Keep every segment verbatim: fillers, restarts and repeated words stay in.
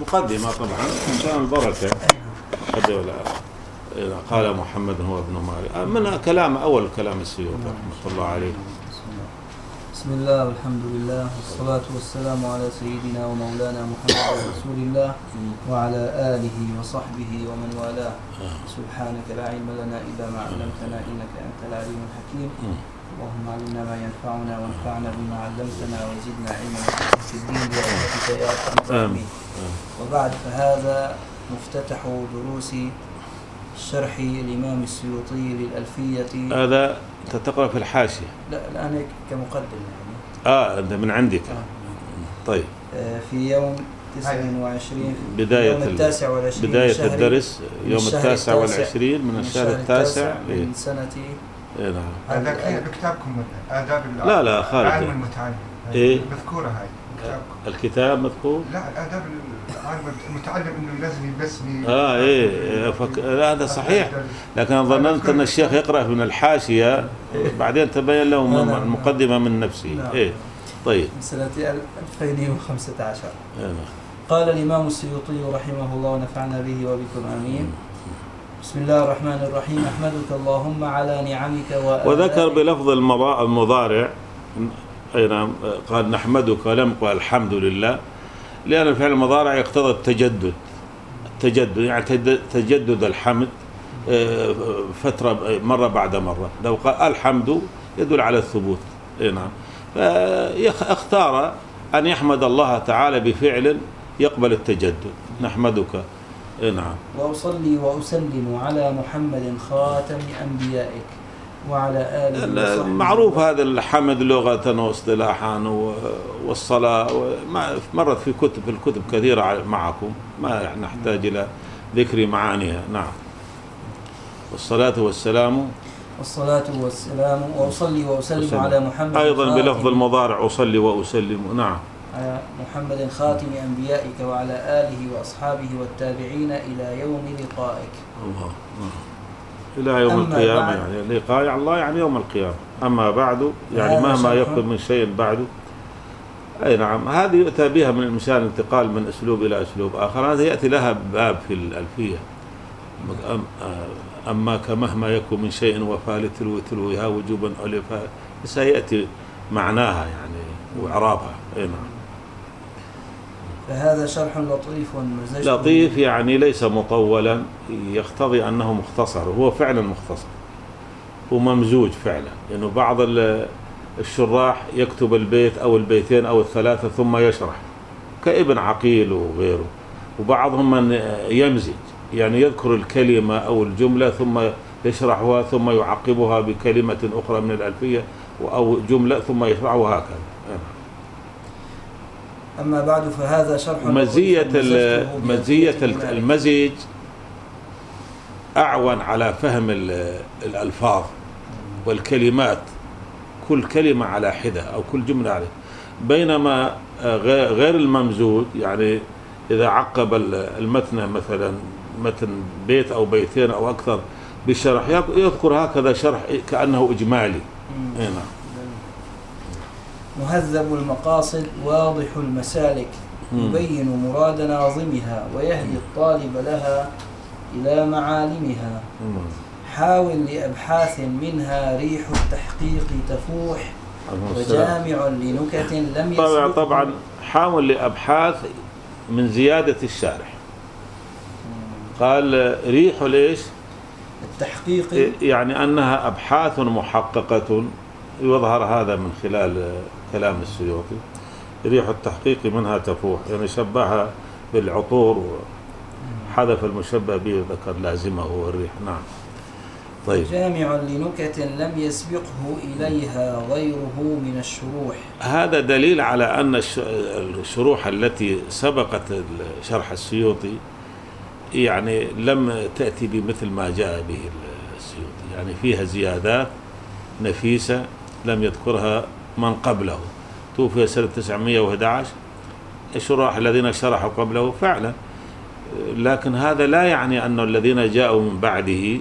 مقدمة طبعا عشان البركة. قال محمد هو ابن مالك من كلام أول كلام السيوطي رحمة الله عليه. بسم الله والحمد لله والصلاة والسلام على سيدنا ومولانا محمد رسول الله وعلى آله وصحبه ومن والاه. سبحانك لا علم لنا إلا ما علمتنا إنك أنت العليم الحكيم. اللهم علمنا ما ينفعنا وانفعنا بما علمتنا وزدنا علما في الدين برحمتك يا أرحم الراحمين. وبعد، فهذا مفتتح دروس شرح الإمام السيوطي للألفية. هذا أنت تقرأ في الحاشية؟ لا الآن كمقدم يعني. آه أنت من عندك. آه. طيب. آه في يوم تسعة وعشرين بداية يوم التاسع والعشرين بداية الدرس يوم التاسع والعشرين من الشهر التاسع من سنة. إيه نعم. هذا بكتابكم آداب لا لا خارج العالم المتعلم. إيه مذكورة هاي بكتابكم. الكتاب مذكور؟ لا الآداب العالم المتعلم إنه لازم يلبسني. آه إيه فك... لا هذا صحيح، لكن ظننت أن الشيخ يقرأ من الحاشية بعدين تبين له المقدمة من نفسه. إيه طيب. من سنة ألفين وخمسة عشر. إيه. قال الإمام السيوطي رحمه الله ونفعنا به وبكم آمين. بسم الله الرحمن الرحيم. أحمدك اللهم على نعمك وآلائك. وذكر بلفظ المضارع أي نعم، قال نحمدك لم قال الحمد لله، لأن الفعل المضارع يقتضي التجدد التجدد يعني تجدد الحمد فترة مرة بعد مرة. لو قال الحمد يدل على الثبوت. أي نعم، فاختار أن يحمد الله تعالى بفعل يقبل التجدد. نحمدك. نعم. وأصلي وأسلم على محمد خاتم أنبيائك وعلى آله وصحبه. معروف هذا الحمد لغة واصطلاحا، والصلاة مرت في كتب في الكتب كثيرة معكم، ما نحتاج إلى ذكر معانيها. نعم. والصلاة والسلام والصلاة والسلام وأصلي وأسلم وسلم. على محمد أيضا بلفظ المضارع أصلي وأسلم. نعم. على محمد خاتم أنبيائك وعلى آله وأصحابه والتابعين إلى يوم لقائك. الله. إلى يوم القيامة، يعني لقاء الله يعني يوم القيامة. أما بعد يعني مهما يكن من شيء بعده. أي نعم، هذه يؤتى بها من المثال الانتقال من أسلوب إلى أسلوب آخر. هذا يأتي لها باب في الألفية. أما كمهما يكن من شيء وفاء لتلو تلوها وجوبا ألفا، سيأتي معناها يعني وإعرابها. أي نعم. فهذا شرح لطيف ومزج. لطيف يعني ليس مطولا، يقتضي أنه مختصر. هو فعلا مختصر وممزوج فعلا، لأنه يعني بعض الشراح يكتب البيت أو البيتين أو الثلاثة ثم يشرح كابن عقيل وغيره، وبعضهم من يمزج يعني يذكر الكلمة أو الجملة ثم يشرحها ثم يعقبها بكلمة أخرى من الألفية أو جملة ثم يشرحها هكذا. أما بعد، فهذا شرح مزية مزية المزيج أعون على فهم الألفاظ والكلمات، كل كلمة على حدة أو كل جملة على، بينما غير الممزوج يعني إذا عقب المتن مثلا متن بيت أو بيتين أو أكثر بالشرح يذكر هكذا شرح كأنه إجمالي. هنا مهذب المقاصد واضح المسالك، يبين مراد ناظمها ويهدي الطالب لها إلى معالمها. حاول لأبحاث منها ريح التحقيق تفوح، وجامع لنكت لم يسبق. طبعا حاول لأبحاث من زيادة الشارح. قال ريح ليش؟ التحقيق يعني أنها أبحاث محققة، يظهر هذا من خلال كلام السيوطي. ريح التحقيق منها تفوح، يعني شبهها بالعطور وحذف المشبه به ذكر لازمه هو الريح. نعم. طيب. جامع لنكت لم يسبقه إليها غيره من الشروح. هذا دليل على أن الشروح التي سبقت شرح السيوطي يعني لم تأتي بمثل ما جاء به السيوطي، يعني فيها زيادات نفيسة لم يذكرها من قبله. توفي سنة تسعمائة وأحد عشر، الشراح الذين شرحوا قبله فعلا، لكن هذا لا يعني أن الذين جاءوا من بعده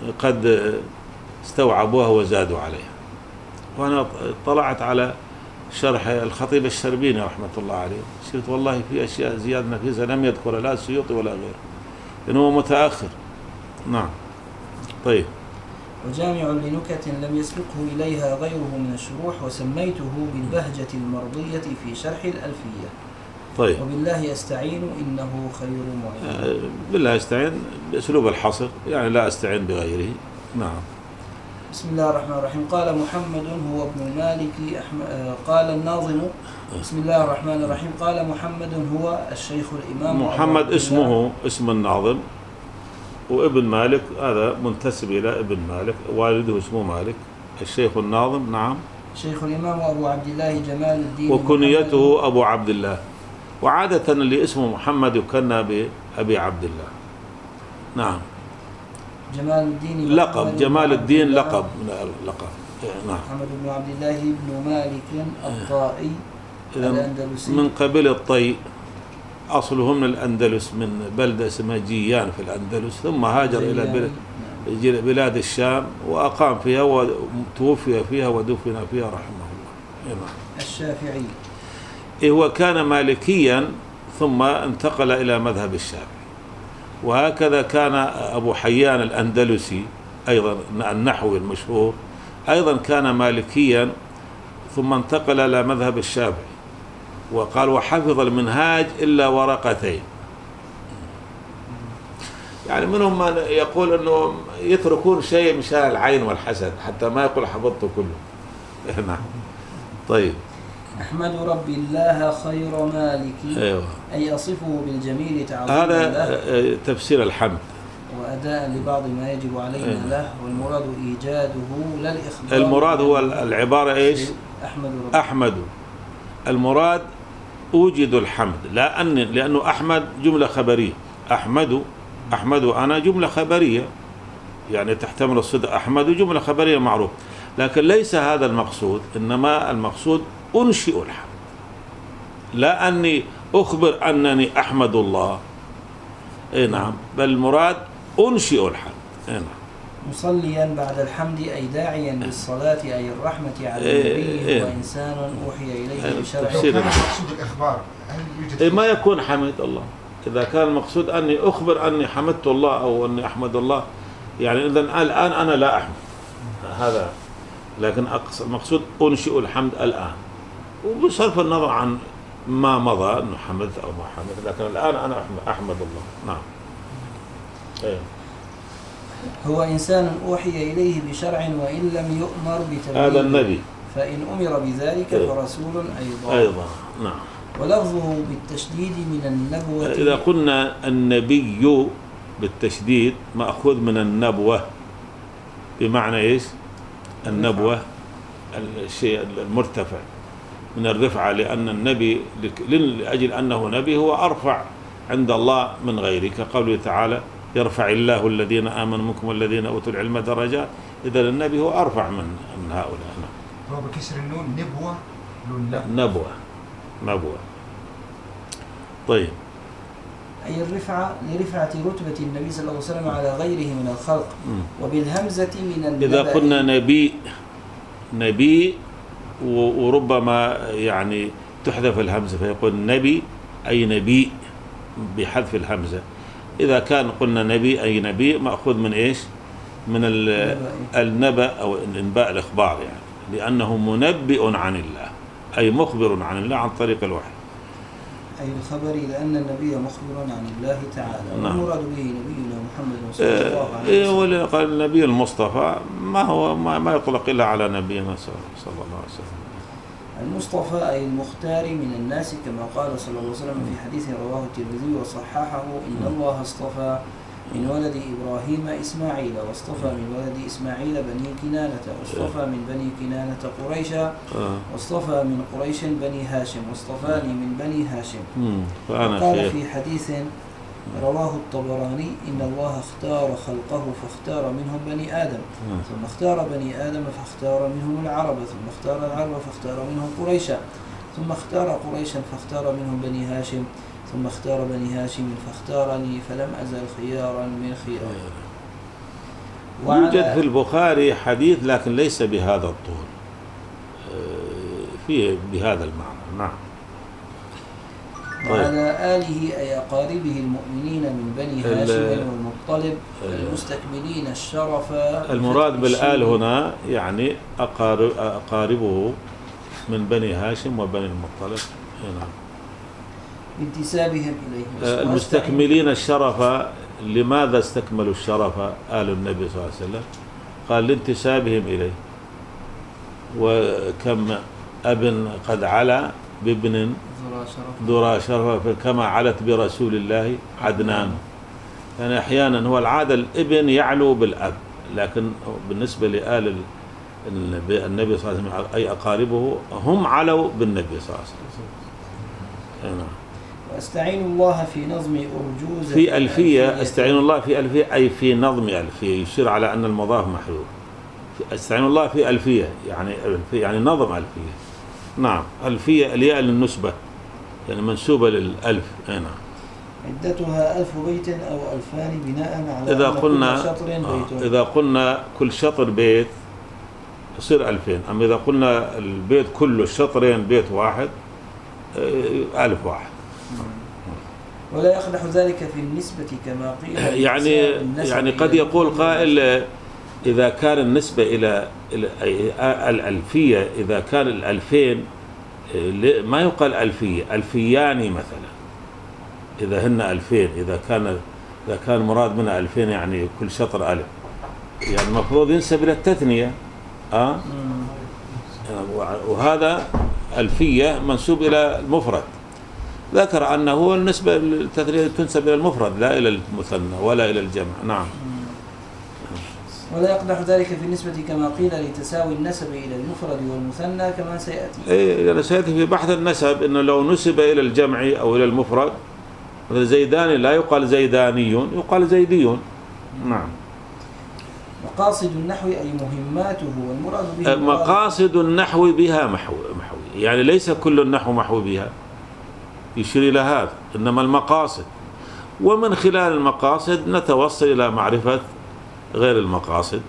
قد استوعبوها وزادوا عليها. وأنا طلعت على شرح الخطيب الشربيني رحمة الله عليه، شفت والله في أشياء زيادة نفيسة لم يذكرها لا السيوطي ولا غيره، لأنه هو متأخر. نعم. طيب. وجامع لنكت لم يسبقه إليها غيره من الشروح، وسميته بالبهجة المرضية في شرح الألفية. طيب. وبالله أستعين إنه خير معين. آه بالله أستعين بأسلوب الحصر، يعني لا أستعين بغيره. نعم. بسم الله الرحمن الرحيم. قال محمد هو ابن مالك أحمد. آه قال الناظم بسم الله الرحمن الرحيم. قال محمد هو الشيخ الإمام محمد اسمه اسم الناظم، وابن مالك هذا منتسب إلى ابن مالك، والده اسمه مالك، الشيخ الناظم. نعم. شيخ الإمام أبو عبد الله جمال الدين، وكنيته أبو عبد الله، وعادة اللي اسمه محمد يكنى بأبي عبد الله. نعم. جمال الدين لقب، جمال الدين لقب من اللقب. نعم. محمد بن عبد الله بن مالك الطائي الأندلسي من قبيل الطي، أصله من الأندلس، من بلدة اسمها جيان في الأندلس، ثم هاجر إلى بلاد الشام وأقام فيها وتوفي فيها ودفن فيها رحمه الله. الشافعي. هو كان مالكيا ثم انتقل إلى مذهب الشافعي، وهكذا كان أبو حيان الأندلسي أيضا النحوي المشهور أيضا كان مالكيا ثم انتقل إلى مذهب الشافعي، وقال وحفظ المنهاج إلا ورقتين. يعني منهم من يقول أنه يتركون شيء مشان العين والحسد حتى ما يقول حفظته كله. نعم. طيب. أحمد رب الله خير مالك. أيوة. أي أصفه بالجميل تعظيما هذا تفسير الحمد وأداء لبعض ما يجب علينا أيوة. له، والمراد إيجاده لا الإخبار. المراد هو العبارة إيش؟ أحمد رب. أحمد المراد أوجد الحمد، لا أن لأنه أحمد جملة خبرية، أحمد أحمد أنا جملة خبرية يعني تحتمل الصدق، أحمد جملة خبرية معروف، لكن ليس هذا المقصود، إنما المقصود أنشئ الحمد، لا أني أخبر أنني أحمد الله. إيه نعم، بل المراد أنشئ الحمد. إيه نعم. مصليا بعد الحمد أي داعيا للصلاة أي الرحمة على النبي. إيه وإنسان أوحي إليه بشرع. كان مقصود الإخبار إيه ما يكون حمد الله، إذا كان المقصود أني أخبر أني حمدت الله أو أني أحمد الله، يعني إذن الآن أنا لا أحمد هذا، لكن المقصود أنشئ الحمد الآن، وبصرف النظر عن ما مضى أنه حمدت أو ما حمدت، لكن الآن أنا أحمد الله. نعم. إيه. هو إنسان أوحي إليه بشرع وإن لم يؤمر بتبليغه، هذا النبي، فإن أمر بذلك إيه. فرسول أيضا. أيضا. نعم. ولفظه بالتشديد من النبوة. إذا قلنا النبي بالتشديد مأخوذ من النبوة، بمعنى إيش؟ النبوة الشيء المرتفع من الرفعة، لأن النبي لأجل أنه نبي هو أرفع عند الله من غيره، كقوله تعالى يرفع الله الذين آمنوا منكم والذين أوتوا العلم درجات. إذا النبي هو أرفع من من هؤلاء. هو بكسر النون نبوة. نبوة نبوة. طيب. أي الرفعة لرفعة رتبة النبي صلى الله عليه وسلم على غيره من الخلق. م. وبالهمزة من النبأ. إذا قلنا نبي نبي وربما يعني تحذف الهمزة فيقول نبي أي نبي بحذف الهمزة. إذا كان قلنا نبي أي نبي مأخوذ من إيش؟ من النبأ أو الإنباء الإخبار، يعني لأنه منبئ عن الله أي مخبر عن الله عن طريق الوحي، أي الخبر، لأن النبي مخبر عن الله تعالى. نعم. والمراد به نبينا محمد صلى الله عليه إيه وسلم. ولا قال النبي المصطفى ما هو ما, ما يطلق إلا على نبينا صلى الله عليه وسلم. المصطفى أي المختار من الناس، كما قال صلى الله عليه وسلم في حديث رواه الترمذي وصححه: إن الله اصطفى من ولد إبراهيم إسماعيل، واصطفى من ولد إسماعيل بني كنانة، واصطفى من بني كنانة قريشا، واصطفى من قريش بني هاشم، واصطفاني من بني هاشم. قال في حديث رواه الطبراني: إن الله اختار خلقه فاختار منهم بني آدم، ثم اختار بني آدم فاختار منهم العرب، ثم اختار العرب فاختار منهم قريشا، ثم اختار قريشا فاختار منهم بني هاشم، ثم اختار بني هاشم فاختارني، فلم أزل خيارا من خيار. يوجد في البخاري حديث لكن ليس بهذا الطول، فيه بهذا المعنى. نعم. وعلى آله أي أقاربه المؤمنين من بني هاشم والمطلب المستكملين الشرف. المراد بالآل هنا يعني أقارب أقاربه من بني هاشم وبني المطلب. نعم. بانتسابهم إليه. المستكملين الشرف، لماذا استكملوا الشرف آل النبي صلى الله عليه وسلم؟ قال لانتسابهم إليه، وكم أب قد علا بابن ذرى شرف كما علت برسول الله عدنان. يعني أحيانا هو العادة الابن يعلو بالأب، لكن بالنسبة لآل النبي صلى الله عليه وسلم أي أقاربه هم علوا بالنبي صلى الله عليه وسلم. واستعين الله في نظم أرجوزة في ألفية. استعين الله في ألفية أي في نظم ألفية، يشير على أن المضاف محذوف. استعين الله في ألفية يعني ألفية يعني نظم ألفية. نعم. ألفية الياء للنسبة يعني منسوبة للألف. نعم. عدتها ألف بيت أو ألفان بناء على إذا قلنا كل شطر بيت. إذا قلنا كل شطر بيت يصير ألفين، أما إذا قلنا البيت كله شطرين بيت واحد ألف واحد. ولا يقدح ذلك في النسبة كما قيل. يعني يعني قد يقول قائل إذا كان النسبة إلى الألفية، إذا كان الألفين ما يقال ألفية، ألفيان مثلا، إذا هن ألفين، إذا كان إذا كان مراد منها ألفين يعني كل شطر ألف، يعني المفروض ينسب إلى التثنية. أه؟ وهذا ألفية منسوب إلى المفرد. ذكر أنه النسبة التثنية تنسب إلى المفرد لا إلى المثنى ولا إلى الجمع. نعم. ولا يقدح ذلك في النسبة كما قيل لتساوي النسب إلى المفرد والمثنى كما سيأتي. إيه يعني سيأتي في بحث النسب إنه لو نسب إلى الجمع أو إلى المفرد، مثل زيداني لا يقال زيداني، يقال زيدي. نعم. مقاصد النحو أي مهماته، والمراد به مقاصد النحو بها محو محوي، يعني ليس كل النحو محو بها، يشير إلى هذا، إنما المقاصد، ومن خلال المقاصد نتوصل إلى معرفة غير المقاصد،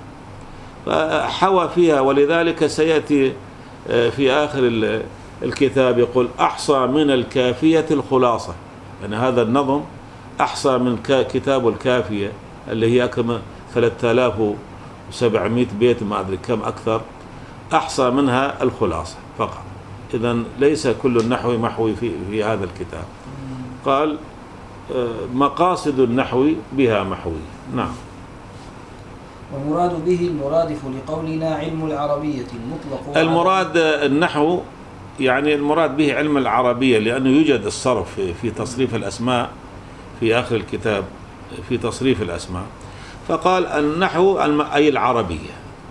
فحوى فيها. ولذلك سيأتي في آخر الكتاب يقول أحصى من الكافية الخلاصة، يعني هذا النظم أحصى من كتاب الكافية اللي هي كم ثلاثة آلاف وسبعمائة بيت ما أدري كم أكثر، أحصى منها الخلاصة فقط. إذن ليس كل النحو محوي في, في هذا الكتاب. قال مقاصد النحو بها محوي. نعم. والمراد به المرادف لقولنا علم العربية المطلق. المراد النحو يعني المراد به علم العربية، لأنه يوجد الصرف في تصريف الأسماء في آخر الكتاب في تصريف الأسماء، فقال النحو أي العربية،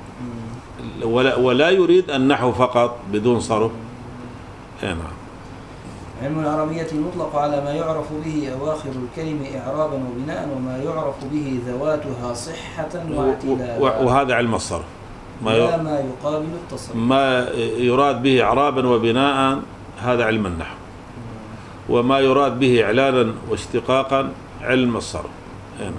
ولا, ولا يريد النحو فقط بدون صرف. نعم. علم العربية المطلق على ما يعرف به أواخر الكلمة إعرابا وبناء، وما يعرف به ذواتها صحة واعتلالا. وهذا علم الصرف، ما, ما يقابل التصرف، ما يراد به إعرابا وبناء هذا علم النحو، وما يراد به إعلانا واشتقاقا علم الصرف. نعم.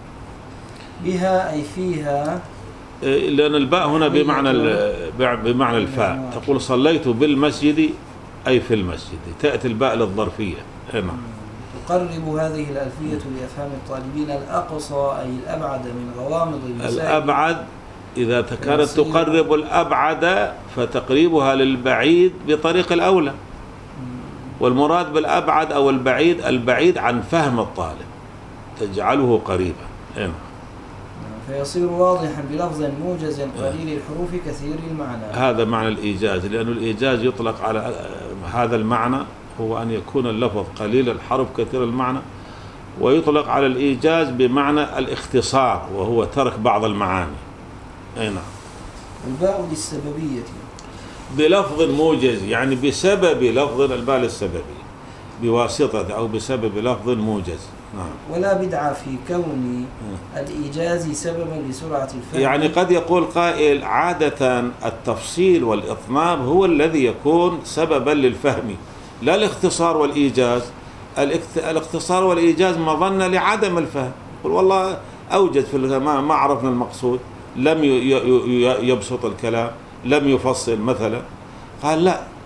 بها أي فيها، لأن الباء هنا بمعنى بمعنى الفاء. تقول صليت بالمسجد أي في المسجد، تأتي الباء للظرفية. نعم. تقرب هذه الألفية لأفهام الطالبين الأقصى أي الأبعد من غوامض المسائل. الأبعد إذا كانت تقرب الأبعد فتقريبها للبعيد بطريق الأولى، والمراد بالأبعد أو البعيد البعيد عن فهم الطالب تجعله قريبا. نعم. فيصير واضحا بلفظ موجز قليل الحروف كثير المعنى. هذا معنى الإيجاز، لأن الإيجاز يطلق على هذا المعنى، هو أن يكون اللفظ قليل الحرف كثير المعنى، ويطلق على الإيجاز بمعنى الاختصار وهو ترك بعض المعاني. أي نعم. الباء للسببية بلفظ موجز، يعني بسبب لفظ الباء للسببية بواسطة أو بسبب لفظ موجز. نعم. ولا بدعة في كون الإيجاز سببا لسرعة الفهم. يعني قد يقول قائل عادة التفصيل والإطناب هو الذي يكون سببا للفهم، لا الاختصار والإيجاز. الاختصار والإيجاز مظنة لعدم الفهم، يقول والله أوجد في ما ما عرفنا المقصود، لم يبسط الكلام، لم يفصل مثلا. قال لا،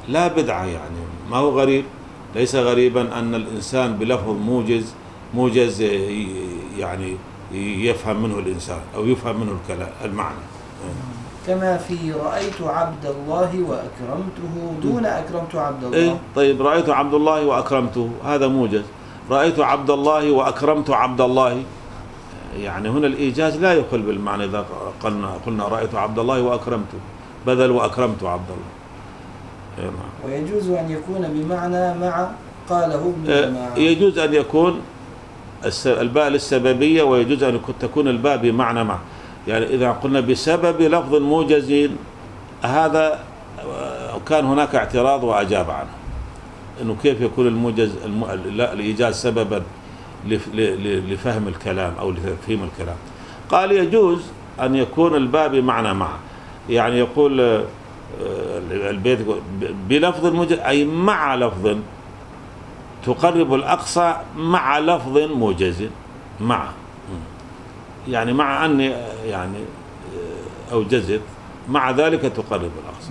لا بدعة يعني، ما هو غريب، ليس غريبا أن الإنسان بلفظ موجز موجز يعني يفهم منه الإنسان أو يفهم منه الكلام المعنى. كما في رأيت عبد الله وأكرمته دون أكرمت عبد الله. إيه طيب، رأيت عبد الله وأكرمته هذا موجز، رأيت عبد الله وأكرمت عبد الله، يعني هنا الإيجاز لا يخل بالمعنى إذا قلنا قلنا رأيت عبد الله وأكرمته بدل وأكرمت عبد الله. إيه نعم. ويجوز أن يكون بمعنى مع قاله ابن جماعة. يجوز أن يكون الباء للسببية، ويجوز أن تكون الباء بمعنى مع، يعني إذا قلنا بسبب لفظ موجز هذا كان هناك اعتراض وأجاب عنه، إنه كيف يكون الموجز الإيجاز سببا لفهم الكلام أو لتفهيم الكلام. قال يجوز أن يكون الباء بمعنى مع، يعني يقول البيت بلفظ موجز أي مع لفظ تقرب الأقصى مع لفظ موجز، مع يعني مع أني يعني أوجزت مع ذلك تقرب الأقصى.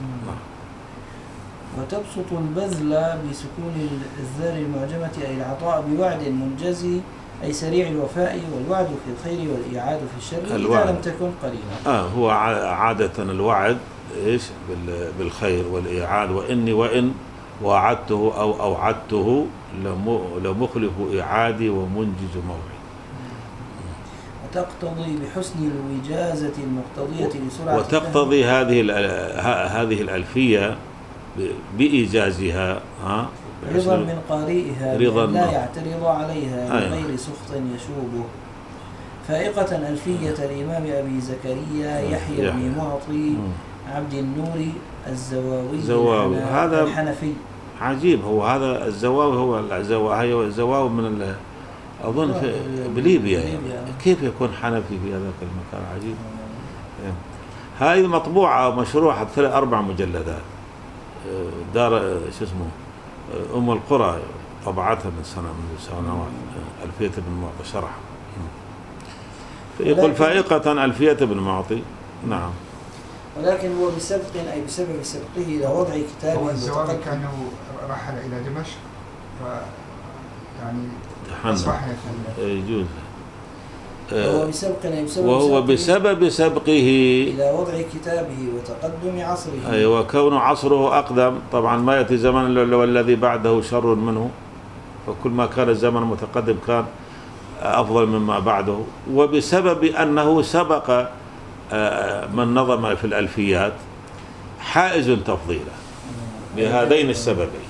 وتبسط البذل بسكون الذال المعجمة أي العطاء بوعد منجزي أي سريع الوفاء، والوعد في الخير والإيعاد في الشر إذا لم تكن قريبا. آه هو عادة الوعد إيش بالخير والإيعاد، وإني وإن وعدته أو أوعدته لمخلف إيعادي ومنجز موعد. وتقتضي بحسن الوجازة المقتضية لسرعة وتقتضي هذه هذه الألفية بإيجازها ها رضا من قارئها رضا لا يعترض عليها من غير سخط يشوبه. فائقة ألفية الإمام أبي زكريا يحيى بن معطي عبد النور الزواوي زواوي هذا الحنفي. عجيب، هو هذا الزواوي هو الزواوي الزواوي من أظن في بليبيا، يعني كيف يكون حنفي في هذاك المكان؟ عجيب. هذه مطبوعة مشروعة ثلاث أربع مجلدات، دار شو اسمه أم القرى طبعتها من سنة من سنوات، ألفية بن معطي شرح. يقول فائقة ألفية بن معطي. نعم. ولكن هو بسبق أي بسبب سبقه إلى وضع كتابه. هو الزواوي كان رحل إلى دمشق ف يعني أصبح يجوز. وهو بسبق أي بسبب وهو بسبب سبقه إلى وضع كتابه وتقدم عصره. أي وكون عصره أقدم، طبعا ما يأتي زمن والذي بعده شر منه، فكل ما كان الزمن متقدم كان أفضل مما بعده. وبسبب أنه سبق من نظم في الألفيات حائز تفضيله بهذين السببين.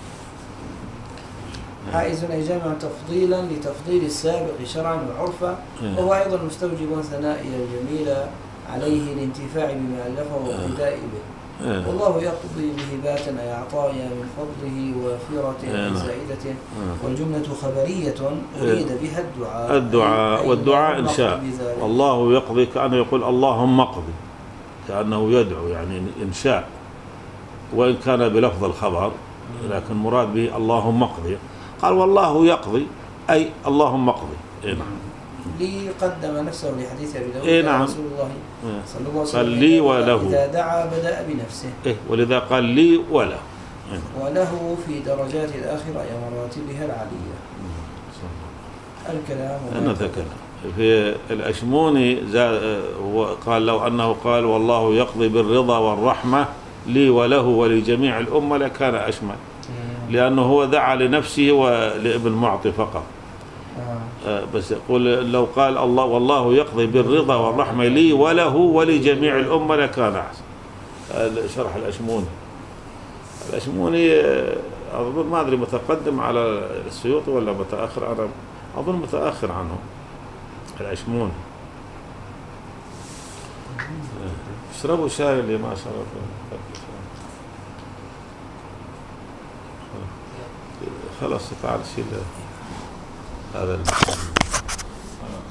حائز أي جمع تفضيلا لتفضيل السابق شرعا وعرفا، وهو أيضا مستوجب ثنائي الجميل عليه الانتفاع بما ألفه واقتداء به. والله يقضي بهبات أي عطايا من فضله ووفيرة زائدة، والجملة خبرية أريد بها الدعاء الدعاء والدعاء إنشاء. الله يقضي كأنه يقول اللهم اقضي، كأنه يدعو يعني إنشاء، وإن كان بلفظ الخبر لكن مراد به اللهم اقضي. قال والله يقضي أي اللهم اقضي. إيه نعم. لي قدم نفسه لحديث أبي داود. إيه نعم. رسول الله صلى الله عليه وسلم قال لي وله إذا دعا بدأ بنفسه. إيه ولذا قال لي وله. إيه. وله في درجات الآخرة أي مراتبها العالية. الكلام أنا ذكر في الأشموني قال لو أنه قال والله يقضي بالرضا والرحمة لي وله ولجميع الأمة لكان أشمل، لأنه هو دعا لنفسه ولابن معطي فقط. آه. بس يقول لو قال الله والله يقضي بالرضا والرحمة لي وله ولجميع الأمة لكان أحسن. شرح الأشموني. الأشموني أظن ما أدري متقدم على السيوطي ولا متأخر، أنا أظن متأخر عنه الأشموني. اشربوا شاي اللي ما شربوا. خلاص تعال شيل هذا